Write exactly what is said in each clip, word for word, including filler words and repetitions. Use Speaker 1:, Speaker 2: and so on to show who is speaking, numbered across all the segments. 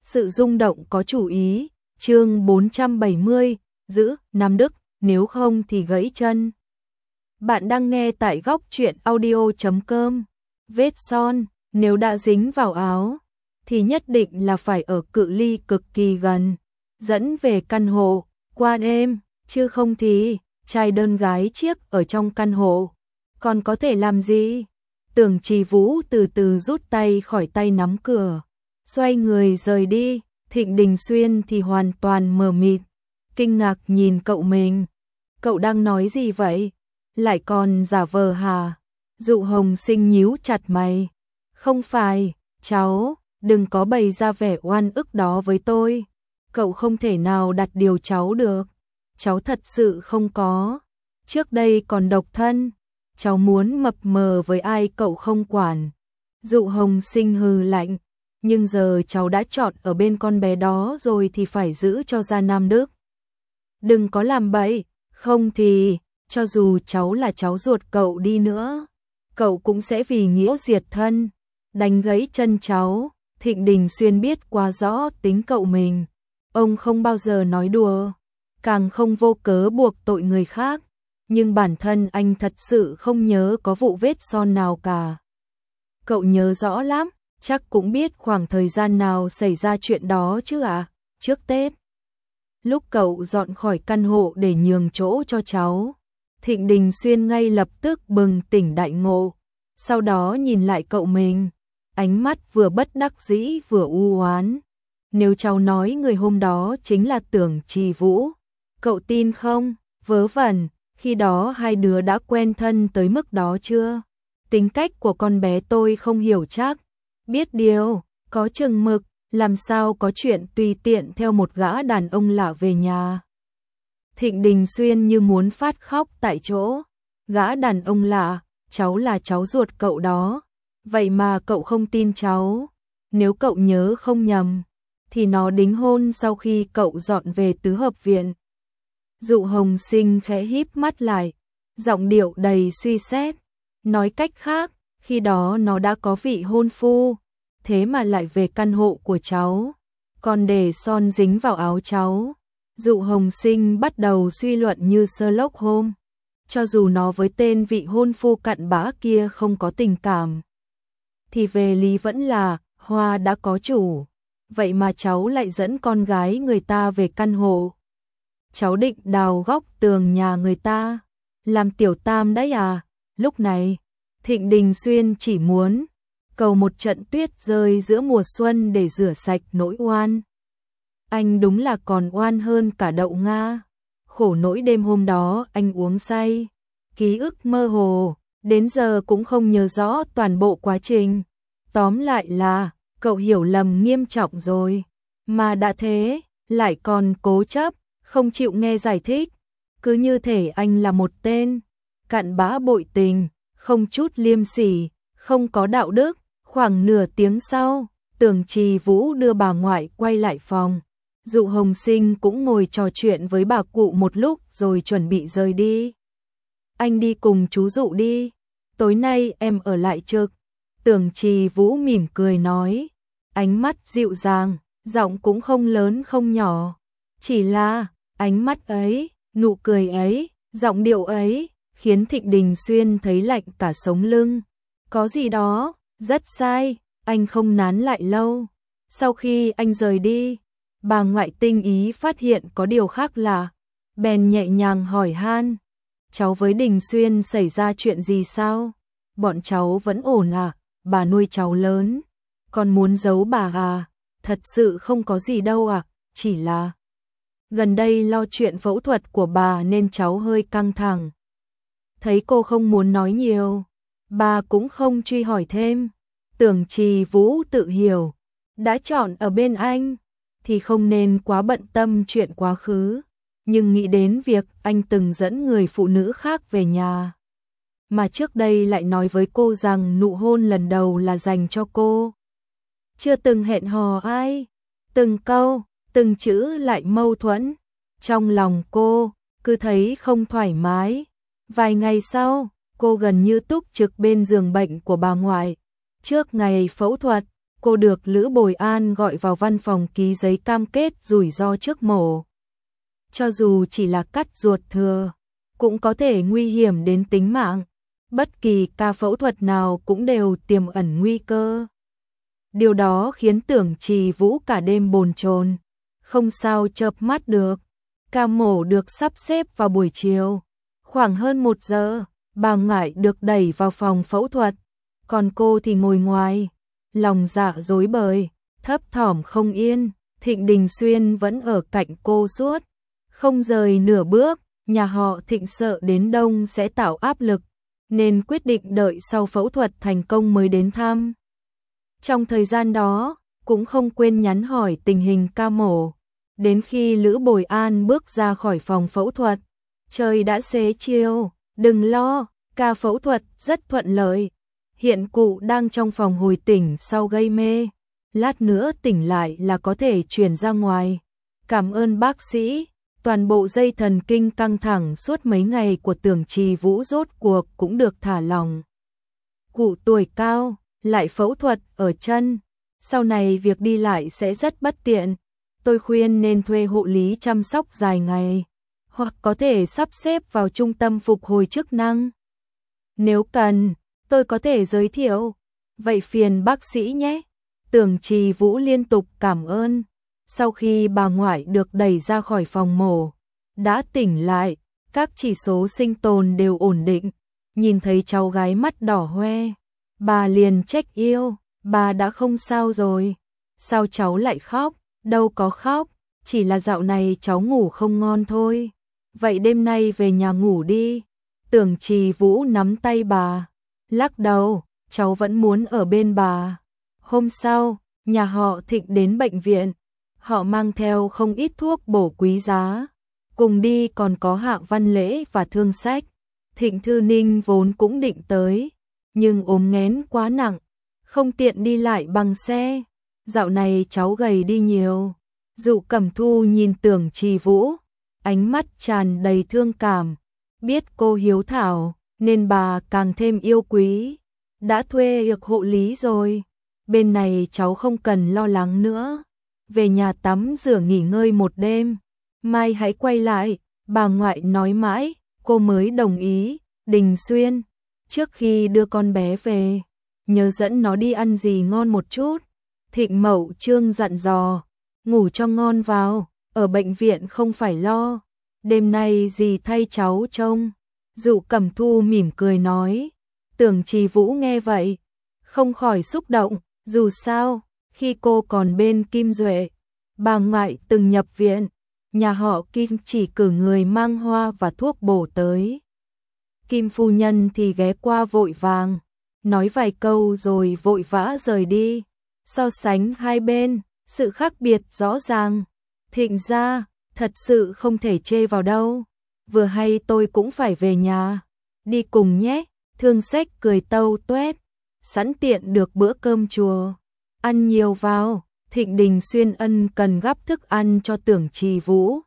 Speaker 1: Sự rung động có chủ ý, chương bốn trăm bảy mươi, giữ, Nam Đức, nếu không thì gãy chân. Bạn đang nghe tại góc truyện audio chấm com. Vết son, nếu đã dính vào áo, thì nhất định là phải ở cự ly cực kỳ gần, dẫn về căn hộ, qua đêm, chứ không thì, trai đơn gái chiếc ở trong căn hộ, còn có thể làm gì? Tưởng Trì Vũ từ từ rút tay khỏi tay nắm cửa, xoay người rời đi. Thịnh Đình Xuyên thì hoàn toàn mờ mịt, kinh ngạc nhìn cậu mình. Cậu đang nói gì vậy? Lại còn giả vờ hả? Dụ Hồng Sinh nhíu chặt mày. Không phải, cháu, đừng có bày ra vẻ oan ức đó với tôi. Cậu không thể nào đặt điều cháu được. Cháu thật sự không có. Trước đây còn độc thân. Cháu muốn mập mờ với ai cậu không quản. Dụ Hồng Sinh hừ lạnh. Nhưng giờ cháu đã chọn ở bên con bé đó rồi thì phải giữ cho ra Nam Đức. Đừng có làm bậy, không thì, cho dù cháu là cháu ruột cậu đi nữa, cậu cũng sẽ vì nghĩa diệt thân, đánh gãy chân cháu. Thịnh Đình Xuyên biết quá rõ tính cậu mình. Ông không bao giờ nói đùa, càng không vô cớ buộc tội người khác. Nhưng bản thân anh thật sự không nhớ có vụ vết son nào cả. Cậu nhớ rõ lắm. Chắc cũng biết khoảng thời gian nào xảy ra chuyện đó chứ ạ, à? Trước Tết. Lúc cậu dọn khỏi căn hộ để nhường chỗ cho cháu, Thịnh Đình Xuyên ngay lập tức bừng tỉnh đại ngộ. Sau đó nhìn lại cậu mình, ánh mắt vừa bất đắc dĩ vừa u oán. Nếu cháu nói người hôm đó chính là Tưởng Trì Vũ, cậu tin không? Vớ vẩn, khi đó hai đứa đã quen thân tới mức đó chưa? Tính cách của con bé tôi không hiểu chắc. Biết điều, có chừng mực, làm sao có chuyện tùy tiện theo một gã đàn ông lạ về nhà. Thịnh Đình Xuyên như muốn phát khóc tại chỗ. Gã đàn ông lạ, cháu là cháu ruột cậu đó. Vậy mà cậu không tin cháu. Nếu cậu nhớ không nhầm, thì nó đính hôn sau khi cậu dọn về tứ hợp viện. Dụ Hồng Sinh khẽ híp mắt lại, giọng điệu đầy suy xét. Nói cách khác, khi đó nó đã có vị hôn phu, thế mà lại về căn hộ của cháu, còn để son dính vào áo cháu. Dụ Hồng Sinh bắt đầu suy luận như Sherlock Holmes. Cho dù nó với tên vị hôn phu cặn bã kia không có tình cảm, thì về lý vẫn là hoa đã có chủ. Vậy mà cháu lại dẫn con gái người ta về căn hộ. Cháu định đào góc tường nhà người ta, làm tiểu tam đấy à? Lúc này Thịnh Đình Xuyên chỉ muốn cầu một trận tuyết rơi giữa mùa xuân để rửa sạch nỗi oan. Anh đúng là còn oan hơn cả đậu Nga. Khổ nỗi đêm hôm đó anh uống say, ký ức mơ hồ, đến giờ cũng không nhớ rõ toàn bộ quá trình. Tóm lại là, cậu hiểu lầm nghiêm trọng rồi. Mà đã thế, lại còn cố chấp, không chịu nghe giải thích. Cứ như thể anh là một tên cặn bã bội tình, không chút liêm sỉ, không có đạo đức. Khoảng nửa tiếng sau, Tưởng Trì Vũ đưa bà ngoại quay lại phòng. Dụ Hồng Sinh cũng ngồi trò chuyện với bà cụ một lúc rồi chuẩn bị rời đi. Anh đi cùng chú Dụ đi, tối nay em ở lại trực. Tưởng Trì Vũ mỉm cười nói, ánh mắt dịu dàng, giọng cũng không lớn không nhỏ. Chỉ là, ánh mắt ấy, nụ cười ấy, giọng điệu ấy, khiến Thịnh Đình Xuyên thấy lạnh cả sống lưng. Có gì đó rất sai, anh không nán lại lâu. Sau khi anh rời đi, bà ngoại tinh ý phát hiện có điều khác lạ, bèn nhẹ nhàng hỏi han, cháu với Đình Xuyên xảy ra chuyện gì sao? Bọn cháu vẫn ổn à? Bà nuôi cháu lớn, còn muốn giấu bà à? Thật sự không có gì đâu à, chỉ là gần đây lo chuyện phẫu thuật của bà nên cháu hơi căng thẳng. Thấy cô không muốn nói nhiều, bà cũng không truy hỏi thêm. Tưởng Trì Vũ tự hiểu, đã chọn ở bên anh, thì không nên quá bận tâm chuyện quá khứ. Nhưng nghĩ đến việc anh từng dẫn người phụ nữ khác về nhà, mà trước đây lại nói với cô rằng nụ hôn lần đầu là dành cho cô. Chưa từng hẹn hò ai, từng câu, từng chữ lại mâu thuẫn. Trong lòng cô, cứ thấy không thoải mái. Vài ngày sau, cô gần như túc trực bên giường bệnh của bà ngoại. Trước ngày phẫu thuật, cô được Lữ Bồi An gọi vào văn phòng ký giấy cam kết rủi ro trước mổ. Cho dù chỉ là cắt ruột thừa, cũng có thể nguy hiểm đến tính mạng. Bất kỳ ca phẫu thuật nào cũng đều tiềm ẩn nguy cơ. Điều đó khiến Tưởng Trì Vũ cả đêm bồn chồn, không sao chợp mắt được. Ca mổ được sắp xếp vào buổi chiều. Khoảng hơn một giờ, bà ngoại được đẩy vào phòng phẫu thuật, còn cô thì ngồi ngoài, lòng dạ rối bời, thấp thỏm không yên. Thịnh Đình Xuyên vẫn ở cạnh cô suốt, không rời nửa bước. Nhà họ Thịnh sợ đến đông sẽ tạo áp lực, nên quyết định đợi sau phẫu thuật thành công mới đến thăm. Trong thời gian đó, cũng không quên nhắn hỏi tình hình ca mổ. Đến khi Lữ Bồi An bước ra khỏi phòng phẫu thuật, trời đã xế chiều. Đừng lo, ca phẫu thuật rất thuận lợi. Hiện cụ đang trong phòng hồi tỉnh sau gây mê. Lát nữa tỉnh lại là có thể chuyển ra ngoài. Cảm ơn bác sĩ. Toàn bộ dây thần kinh căng thẳng suốt mấy ngày của Tưởng Trì Vũ rốt cuộc cũng được thả lỏng. Cụ tuổi cao, lại phẫu thuật ở chân. Sau này việc đi lại sẽ rất bất tiện. Tôi khuyên nên thuê hộ lý chăm sóc dài ngày, hoặc có thể sắp xếp vào trung tâm phục hồi chức năng. Nếu cần, tôi có thể giới thiệu. Vậy phiền bác sĩ nhé. Tưởng Trì Vũ liên tục cảm ơn. Sau khi bà ngoại được đẩy ra khỏi phòng mổ, đã tỉnh lại, các chỉ số sinh tồn đều ổn định. Nhìn thấy cháu gái mắt đỏ hoe, bà liền trách yêu, bà đã không sao rồi. Sao cháu lại khóc? Đâu có khóc, chỉ là dạo này cháu ngủ không ngon thôi. Vậy đêm nay về nhà ngủ đi. Tưởng Trì Vũ nắm tay bà, lắc đầu, cháu vẫn muốn ở bên bà. Hôm sau, nhà họ Thịnh đến bệnh viện. Họ mang theo không ít thuốc bổ quý giá. Cùng đi còn có Hạ Văn Lễ và Thương Sách. Thịnh Thư Ninh vốn cũng định tới, nhưng ốm nghén quá nặng, không tiện đi lại bằng xe. Dạo này cháu gầy đi nhiều. Dụ Cẩm Thu nhìn Tưởng Trì Vũ, ánh mắt tràn đầy thương cảm. Biết cô hiếu thảo, nên bà càng thêm yêu quý. Đã thuê được hộ lý rồi, bên này cháu không cần lo lắng nữa. Về nhà tắm rửa nghỉ ngơi một đêm, mai hãy quay lại. Bà ngoại nói mãi, cô mới đồng ý. Đình Xuyên, trước khi đưa con bé về, nhớ dẫn nó đi ăn gì ngon một chút. Thịnh Mậu Trương dặn dò, ngủ cho ngon vào, ở bệnh viện không phải lo. Đêm nay dì thay cháu trông. Dụ Cẩm Thu mỉm cười nói. Tưởng Trì Vũ nghe vậy, không khỏi xúc động. Dù sao, khi cô còn bên Kim Duệ, bà ngoại từng nhập viện, nhà họ Kim chỉ cử người mang hoa và thuốc bổ tới. Kim phu nhân thì ghé qua vội vàng, nói vài câu rồi vội vã rời đi. So sánh hai bên, sự khác biệt rõ ràng. Thịnh gia, thật sự không thể chê vào đâu. Vừa hay tôi cũng phải về nhà. Đi cùng nhé. Thương Sách cười tâu tuét, sẵn tiện được bữa cơm chùa. Ăn nhiều vào. Thịnh Đình Xuyên ân cần gắp thức ăn cho Tưởng Trì Vũ.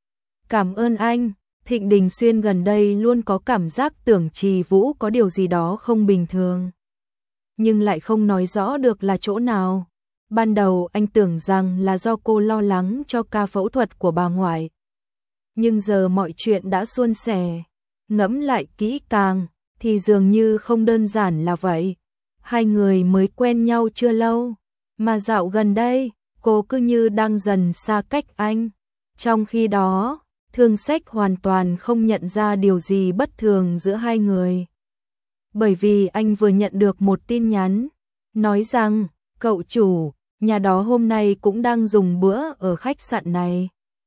Speaker 1: Cảm ơn anh. Thịnh Đình Xuyên gần đây luôn có cảm giác Tưởng Trì Vũ có điều gì đó không bình thường, nhưng lại không nói rõ được là chỗ nào. Ban đầu anh tưởng rằng là do cô lo lắng cho ca phẫu thuật của bà ngoại, nhưng giờ mọi chuyện đã suôn sẻ. Ngẫm lại kỹ càng thì dường như không đơn giản là vậy. Hai người mới quen nhau chưa lâu, mà dạo gần đây cô cứ như đang dần xa cách anh. Trong khi đó, Thương Sách hoàn toàn không nhận ra điều gì bất thường giữa hai người. Bởi vì anh vừa nhận được một tin nhắn, nói rằng, cậu chủ, nhà đó hôm nay cũng đang dùng bữa ở khách sạn này.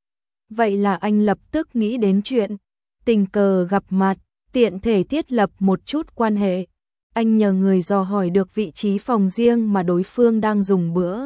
Speaker 1: Vậy là anh lập tức nghĩ đến chuyện, tình cờ gặp mặt, tiện thể thiết lập một chút quan hệ. Anh nhờ người dò hỏi được vị trí phòng riêng mà đối phương đang dùng bữa,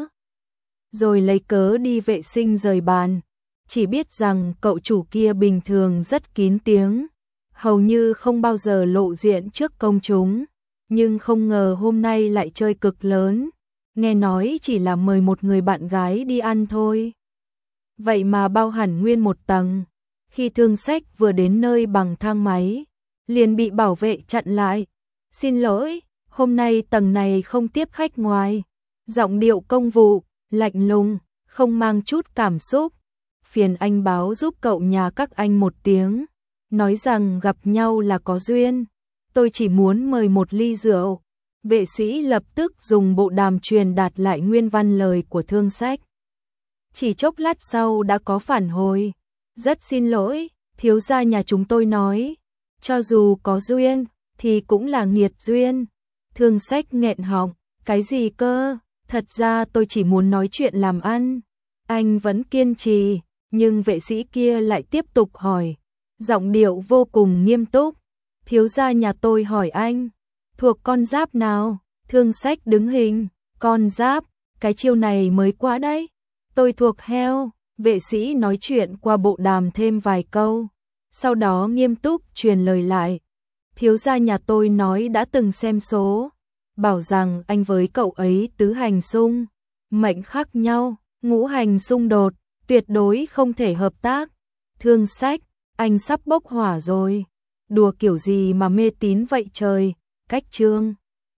Speaker 1: rồi lấy cớ đi vệ sinh rời bàn. Chỉ biết rằng cậu chủ kia bình thường rất kín tiếng, hầu như không bao giờ lộ diện trước công chúng, nhưng không ngờ hôm nay lại chơi cực lớn. Nghe nói chỉ là mời một người bạn gái đi ăn thôi, vậy mà bao hẳn nguyên một tầng. Khi Thương Sách vừa đến nơi bằng thang máy, liền bị bảo vệ chặn lại. Xin lỗi, hôm nay tầng này không tiếp khách ngoài. Giọng điệu công vụ, lạnh lùng, không mang chút cảm xúc. Phiền anh báo giúp cậu nhà các anh một tiếng, nói rằng gặp nhau là có duyên. Tôi chỉ muốn mời một ly rượu. Vệ sĩ lập tức dùng bộ đàm truyền đạt lại nguyên văn lời của Thương Sách. Chỉ chốc lát sau đã có phản hồi. Rất xin lỗi, thiếu gia nhà chúng tôi nói, cho dù có duyên, thì cũng là nghiệt duyên. Thương Sách nghẹn họng, cái gì cơ, thật ra tôi chỉ muốn nói chuyện làm ăn. Anh vẫn kiên trì, nhưng vệ sĩ kia lại tiếp tục hỏi, giọng điệu vô cùng nghiêm túc. Thiếu gia nhà tôi hỏi anh, thuộc con giáp nào? Thương Sách đứng hình, con giáp, cái chiêu này mới quá đấy. Tôi thuộc heo. Vệ sĩ nói chuyện qua bộ đàm thêm vài câu, sau đó nghiêm túc truyền lời lại. Thiếu gia nhà tôi nói đã từng xem số, bảo rằng anh với cậu ấy tứ hành xung, mệnh khác nhau, ngũ hành xung đột, tuyệt đối không thể hợp tác. Thương Sách, anh sắp bốc hỏa rồi. Đùa kiểu gì mà mê tín vậy trời, cách chương.